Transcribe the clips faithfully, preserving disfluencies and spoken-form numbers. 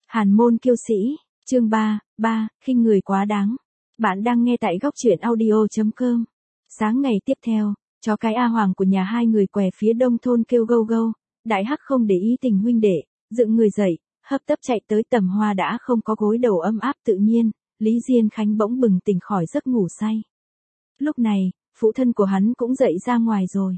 Hàn môn kiêu sĩ, chương ba, ba, khinh người quá đáng. Bạn đang nghe tại góc truyện audio chấm com. Sáng ngày tiếp theo, chó cái A Hoàng của nhà hai người què phía đông thôn kêu gâu gâu, Đại Hắc không để ý tình huynh đệ, dựng người dậy, hấp tấp chạy tới tầm hoa đã không có gối đầu ấm áp tự nhiên, Lý Diên Khánh bỗng bừng tỉnh khỏi giấc ngủ say. Lúc này, phụ thân của hắn cũng dậy ra ngoài rồi.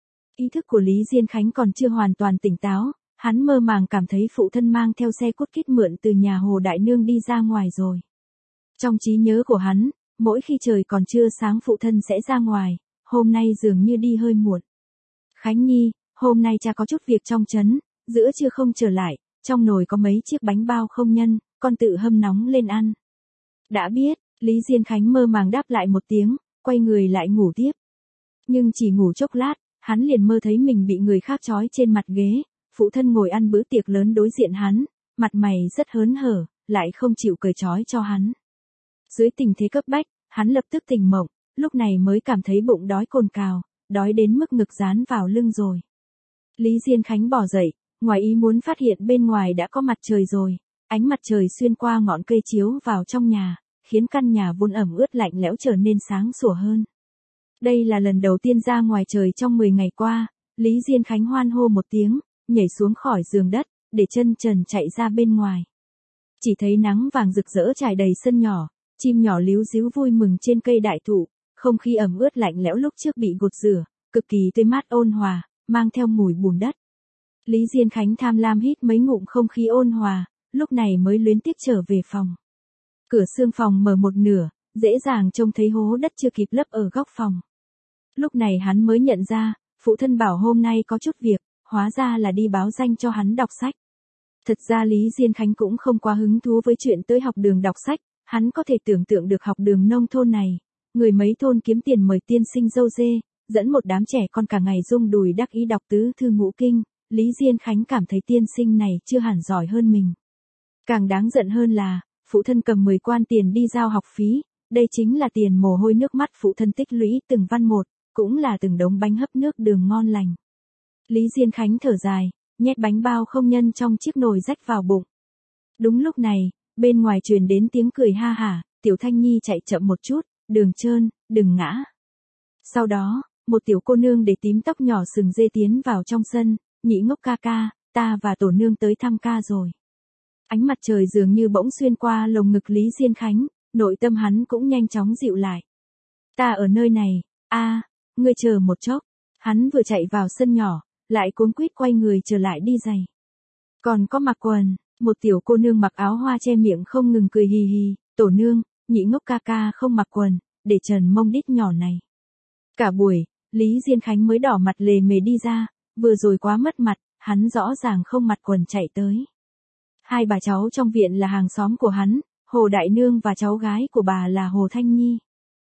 Ý thức của Lý Diên Khánh còn chưa hoàn toàn tỉnh táo, hắn mơ màng cảm thấy phụ thân mang theo xe cút kít mượn từ nhà Hồ Đại Nương đi ra ngoài rồi. Trong trí nhớ của hắn, mỗi khi trời còn chưa sáng phụ thân sẽ ra ngoài, hôm nay dường như đi hơi muộn. Khánh Nhi, hôm nay cha có chút việc trong trấn, giữa trưa không trở lại, trong nồi có mấy chiếc bánh bao không nhân, con tự hâm nóng lên ăn. Đã biết, Lý Diên Khánh mơ màng đáp lại một tiếng, quay người lại ngủ tiếp. Nhưng chỉ ngủ chốc lát, hắn liền mơ thấy mình bị người khác trói trên mặt ghế, phụ thân ngồi ăn bữa tiệc lớn đối diện hắn, mặt mày rất hớn hở, lại không chịu cởi trói cho hắn. Dưới tình thế cấp bách, hắn lập tức tỉnh mộng, lúc này mới cảm thấy bụng đói cồn cào, đói đến mức ngực dán vào lưng rồi. Lý Diên Khánh bò dậy, ngoài ý muốn phát hiện bên ngoài đã có mặt trời rồi, ánh mặt trời xuyên qua ngọn cây chiếu vào trong nhà, khiến căn nhà vốn ẩm ướt lạnh lẽo trở nên sáng sủa hơn. Đây là lần đầu tiên ra ngoài trời trong mười ngày qua, Lý Diên Khánh hoan hô một tiếng, nhảy xuống khỏi giường đất, để chân trần chạy ra bên ngoài. Chỉ thấy nắng vàng rực rỡ trải đầy sân nhỏ, chim nhỏ líu ríu vui mừng trên cây đại thụ, không khí ẩm ướt lạnh lẽo lúc trước bị gột rửa, cực kỳ tươi mát ôn hòa, mang theo mùi bùn đất. Lý Diên Khánh tham lam hít mấy ngụm không khí ôn hòa, lúc này mới luyến tiếc trở về phòng. Cửa xương phòng mở một nửa, dễ dàng trông thấy hố đất chưa kịp lấp ở góc phòng. Lúc này hắn mới nhận ra, phụ thân bảo hôm nay có chút việc, hóa ra là đi báo danh cho hắn đọc sách. Thật ra Lý Diên Khánh cũng không quá hứng thú với chuyện tới học đường đọc sách, hắn có thể tưởng tượng được học đường nông thôn này, người mấy thôn kiếm tiền mời tiên sinh dâu dê, dẫn một đám trẻ con cả ngày rung đùi đắc ý đọc tứ thư ngũ kinh, Lý Diên Khánh cảm thấy tiên sinh này chưa hẳn giỏi hơn mình. Càng đáng giận hơn là, phụ thân cầm mười quan tiền đi giao học phí, đây chính là tiền mồ hôi nước mắt phụ thân tích lũy từng văn một, cũng là từng đống bánh hấp nước đường ngon lành. Lý Diên Khánh thở dài, nhét bánh bao không nhân trong chiếc nồi rách vào bụng. Đúng lúc này, bên ngoài truyền đến tiếng cười ha hả, Tiểu Thanh Nhi chạy chậm một chút, đường trơn, đừng ngã. Sau đó, một tiểu cô nương để tím tóc nhỏ sừng dê tiến vào trong sân, Nhị Ngốc ca ca, ta và tổ nương tới thăm ca rồi. Ánh mặt trời dường như bỗng xuyên qua lồng ngực Lý Diên Khánh, nội tâm hắn cũng nhanh chóng dịu lại. Ta ở nơi này, a, ngươi chờ một chốc. Hắn vừa chạy vào sân nhỏ, lại cuống quýt quay người trở lại đi giày. Còn có mặc quần, một tiểu cô nương mặc áo hoa che miệng không ngừng cười hì hì, tổ nương, Nhị Ngốc ca ca không mặc quần, để trần mông đít nhỏ này. Cả buổi, Lý Diên Khánh mới đỏ mặt lề mề đi ra, vừa rồi quá mất mặt, hắn rõ ràng không mặc quần chạy tới. Hai bà cháu trong viện là hàng xóm của hắn, Hồ Đại Nương và cháu gái của bà là Hồ Thanh Nhi.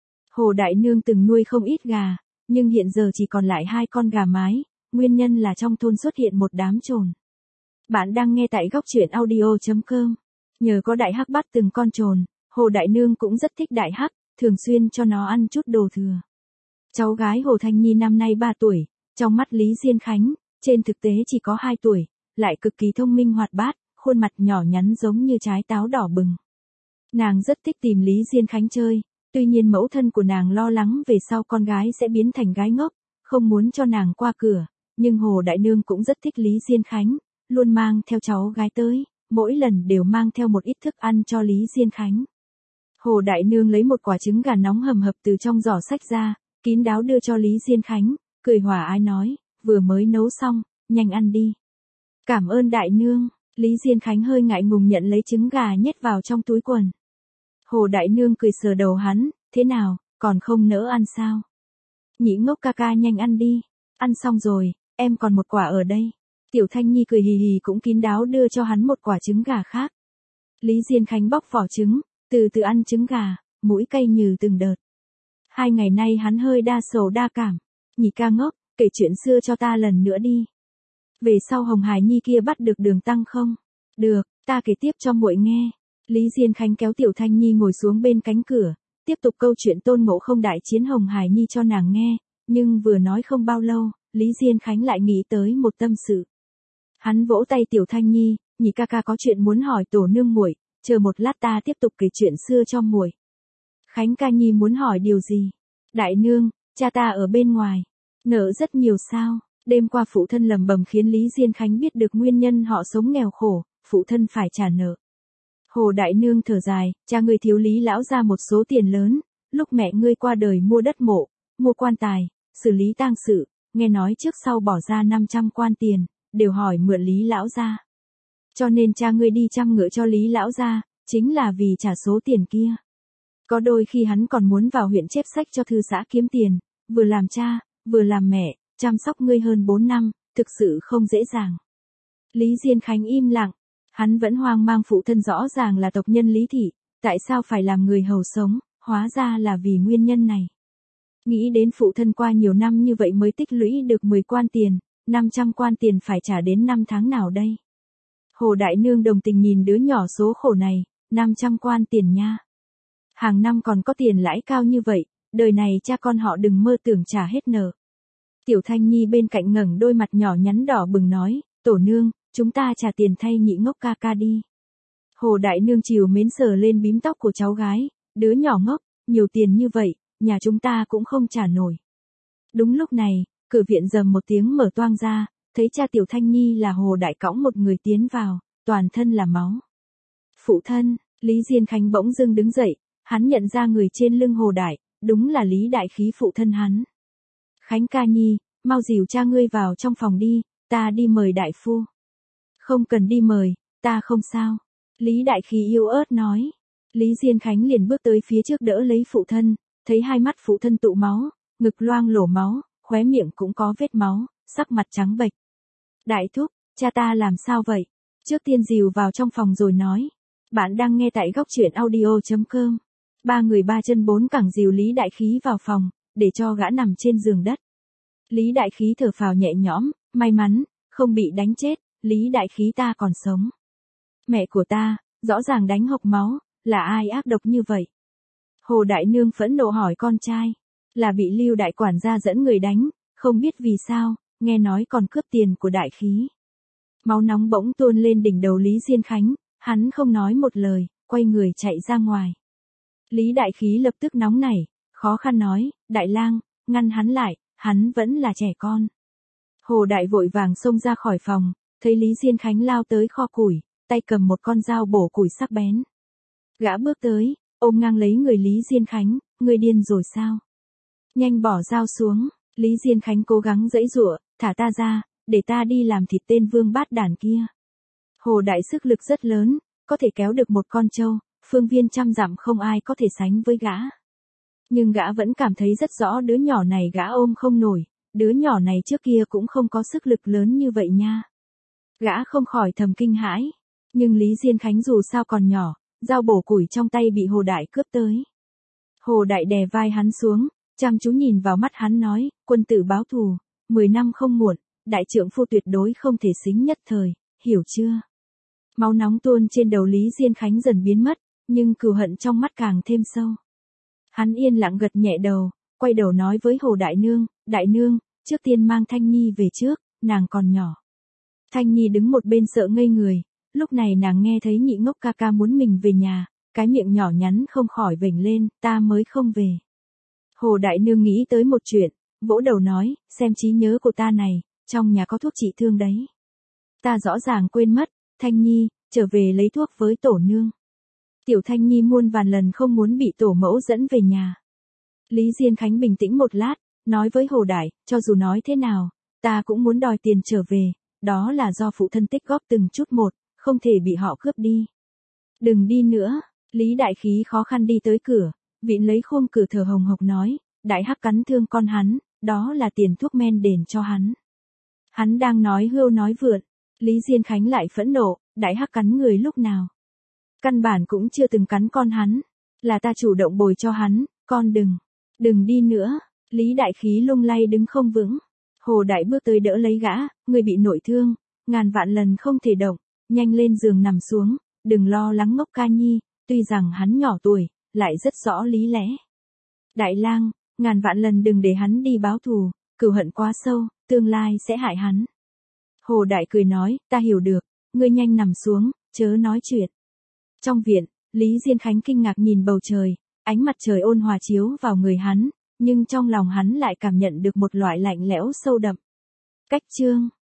Hồ Đại Nương từng nuôi không ít gà, nhưng hiện giờ chỉ còn lại hai con gà mái, nguyên nhân là trong thôn xuất hiện một đám trồn. Bạn đang nghe tại góc truyện audio chấm com. Nhờ có Đại Hắc bắt từng con trồn, Hồ Đại Nương cũng rất thích Đại Hắc, thường xuyên cho nó ăn chút đồ thừa. Cháu gái Hồ Thanh Nhi năm nay ba tuổi, trong mắt Lý Diên Khánh, trên thực tế chỉ có hai tuổi, lại cực kỳ thông minh hoạt bát, khuôn mặt nhỏ nhắn giống như trái táo đỏ bừng. Nàng rất thích tìm Lý Diên Khánh chơi, tuy nhiên mẫu thân của nàng lo lắng về sau con gái sẽ biến thành gái ngốc, không muốn cho nàng qua cửa, nhưng Hồ Đại Nương cũng rất thích Lý Diên Khánh, luôn mang theo cháu gái tới, mỗi lần đều mang theo một ít thức ăn cho Lý Diên Khánh. Hồ Đại Nương lấy một quả trứng gà nóng hầm hập từ trong giỏ xách ra, kín đáo đưa cho Lý Diên Khánh, cười hòa ái nói, vừa mới nấu xong, nhanh ăn đi. Cảm ơn Đại Nương. Lý Diên Khánh hơi ngại ngùng nhận lấy trứng gà nhét vào trong túi quần. Hồ Đại Nương cười sờ đầu hắn, thế nào, còn không nỡ ăn sao? Nhị Ngốc ca ca nhanh ăn đi, ăn xong rồi, em còn một quả ở đây. Tiểu Thanh Nhi cười hì hì cũng kín đáo đưa cho hắn một quả trứng gà khác. Lý Diên Khánh bóc vỏ trứng, từ từ ăn trứng gà, mũi cay nhừ từng đợt. Hai ngày nay hắn hơi đa sầu đa cảm. Nhị ca ngốc, kể chuyện xưa cho ta lần nữa đi. Về sau Hồng Hải Nhi kia bắt được Đường Tăng không? Được, ta kể tiếp cho muội nghe. Lý Diên Khánh kéo Tiểu Thanh Nhi ngồi xuống bên cánh cửa, tiếp tục câu chuyện Tôn Ngộ Không đại chiến Hồng Hải Nhi cho nàng nghe, nhưng vừa nói không bao lâu, Lý Diên Khánh lại nghĩ tới một tâm sự. Hắn vỗ tay Tiểu Thanh Nhi, nhị ca ca có chuyện muốn hỏi tổ nương muội, chờ một lát ta tiếp tục kể chuyện xưa cho muội. Khánh ca nhi muốn hỏi điều gì? Đại nương, cha ta ở bên ngoài, nợ rất nhiều sao? Đêm qua phụ thân lầm bầm khiến Lý Diên Khánh biết được nguyên nhân họ sống nghèo khổ, phụ thân phải trả nợ. Hồ đại nương thở dài, cha ngươi thiếu Lý lão ra một số tiền lớn, lúc mẹ ngươi qua đời mua đất mộ, mua quan tài, xử lý tang sự, nghe nói trước sau bỏ ra năm trăm quan tiền, đều hỏi mượn Lý lão ra. Cho nên cha ngươi đi chăm ngựa cho Lý lão ra, chính là vì trả số tiền kia. Có đôi khi hắn còn muốn vào huyện chép sách cho thư xã kiếm tiền, vừa làm cha, vừa làm mẹ, chăm sóc ngươi hơn bốn năm, thực sự không dễ dàng. Lý Diên Khánh im lặng, hắn vẫn hoang mang phụ thân rõ ràng là tộc nhân Lý thị, tại sao phải làm người hầu sống, hóa ra là vì nguyên nhân này. Nghĩ đến phụ thân qua nhiều năm như vậy mới tích lũy được mười quan tiền, năm trăm quan tiền phải trả đến năm tháng nào đây? Hồ đại nương đồng tình nhìn đứa nhỏ số khổ này, năm trăm quan tiền nha. Hàng năm còn có tiền lãi cao như vậy, đời này cha con họ đừng mơ tưởng trả hết nợ. Tiểu Thanh Nhi bên cạnh ngẩng đôi mặt nhỏ nhắn đỏ bừng nói, tổ nương, chúng ta trả tiền thay nhị ngốc ca ca đi. Hồ đại nương chiều mến sờ lên bím tóc của cháu gái, đứa nhỏ ngốc, nhiều tiền như vậy, nhà chúng ta cũng không trả nổi. Đúng lúc này, cửa viện rầm một tiếng mở toang ra, thấy cha Tiểu Thanh Nhi là Hồ đại cõng một người tiến vào, toàn thân là máu. Phụ thân, Lý Diên Khánh bỗng dưng đứng dậy, hắn nhận ra người trên lưng Hồ đại, đúng là Lý đại khí phụ thân hắn. Khánh ca nhi, mau dìu cha ngươi vào trong phòng đi, ta đi mời đại phu. Không cần đi mời, ta không sao. Lý đại khí yếu ớt nói. Lý Diên Khánh liền bước tới phía trước đỡ lấy phụ thân, thấy hai mắt phụ thân tụ máu, ngực loang lổ máu, khóe miệng cũng có vết máu, sắc mặt trắng bệch. Đại thúc, cha ta làm sao vậy? Trước tiên dìu vào trong phòng rồi nói. Bạn đang nghe tại góc truyện audio.com. Ba người ba chân bốn cẳng dìu Lý đại khí vào phòng, để cho gã nằm trên giường đất. Lý đại khí thở phào nhẹ nhõm, may mắn, không bị đánh chết, Lý đại khí ta còn sống. Mẹ của ta, rõ ràng đánh hộc máu, là ai ác độc như vậy? Hồ đại nương phẫn nộ hỏi con trai, là bị Lưu đại quản gia dẫn người đánh, không biết vì sao, nghe nói còn cướp tiền của đại khí. Máu nóng bỗng tuôn lên đỉnh đầu Lý Diên Khánh, hắn không nói một lời, quay người chạy ra ngoài. Lý đại khí lập tức nóng nảy, khó khăn nói, đại lang, ngăn hắn lại, hắn vẫn là trẻ con. Hồ đại vội vàng xông ra khỏi phòng, thấy Lý Diên Khánh lao tới kho củi, tay cầm một con dao bổ củi sắc bén. Gã bước tới, ôm ngang lấy người Lý Diên Khánh, ngươi điên rồi sao? Nhanh bỏ dao xuống, Lý Diên Khánh cố gắng giãy giụa, thả ta ra, để ta đi làm thịt tên vương bát đản kia. Hồ đại sức lực rất lớn, có thể kéo được một con trâu, phương viên trăm dặm không ai có thể sánh với gã. Nhưng gã vẫn cảm thấy rất rõ đứa nhỏ này gã ôm không nổi, đứa nhỏ này trước kia cũng không có sức lực lớn như vậy nha. Gã không khỏi thầm kinh hãi, nhưng Lý Diên Khánh dù sao còn nhỏ, dao bổ củi trong tay bị Hồ đại cướp tới. Hồ đại đè vai hắn xuống, chăm chú nhìn vào mắt hắn nói, quân tử báo thù, mười năm không muộn, đại trượng phu tuyệt đối không thể xính nhất thời, hiểu chưa? Máu nóng tuôn trên đầu Lý Diên Khánh dần biến mất, nhưng cừu hận trong mắt càng thêm sâu. Hắn yên lặng gật nhẹ đầu, quay đầu nói với Hồ đại nương, đại nương, trước tiên mang Thanh Nhi về trước, nàng còn nhỏ. Thanh Nhi đứng một bên sợ ngây người, lúc này nàng nghe thấy nhị ngốc ca ca muốn mình về nhà, cái miệng nhỏ nhắn không khỏi vểnh lên, ta mới không về. Hồ đại nương nghĩ tới một chuyện, vỗ đầu nói, xem trí nhớ của ta này, trong nhà có thuốc trị thương đấy. Ta rõ ràng quên mất, Thanh Nhi, trở về lấy thuốc với tổ nương. Tiểu Thanh Nhi muôn vàn lần không muốn bị tổ mẫu dẫn về nhà. Lý Diên Khánh bình tĩnh một lát, nói với Hồ đại, cho dù nói thế nào, ta cũng muốn đòi tiền trở về, đó là do phụ thân tích góp từng chút một, không thể bị họ cướp đi. Đừng đi nữa, Lý đại khí khó khăn đi tới cửa, vịn lấy khung cửa thở hồng hộc nói, đại hắc cắn thương con hắn, đó là tiền thuốc men đền cho hắn. Hắn đang nói hưu nói vượn, Lý Diên Khánh lại phẫn nộ, đại hắc cắn người lúc nào? Căn bản cũng chưa từng cắn con hắn, là ta chủ động bồi cho hắn, con đừng, đừng đi nữa, Lý đại khí lung lay đứng không vững. Hồ đại bước tới đỡ lấy gã, người bị nội thương, ngàn vạn lần không thể động, nhanh lên giường nằm xuống, đừng lo lắng ngốc ca nhi, tuy rằng hắn nhỏ tuổi, lại rất rõ lý lẽ. Đại lang, ngàn vạn lần đừng để hắn đi báo thù, cừu hận quá sâu, tương lai sẽ hại hắn. Hồ đại cười nói, ta hiểu được, ngươi nhanh nằm xuống, chớ nói chuyện. Trong viện, Lý Diên Khánh kinh ngạc nhìn bầu trời, ánh mặt trời ôn hòa chiếu vào người hắn, nhưng trong lòng hắn lại cảm nhận được một loại lạnh lẽo sâu đậm. Cách chương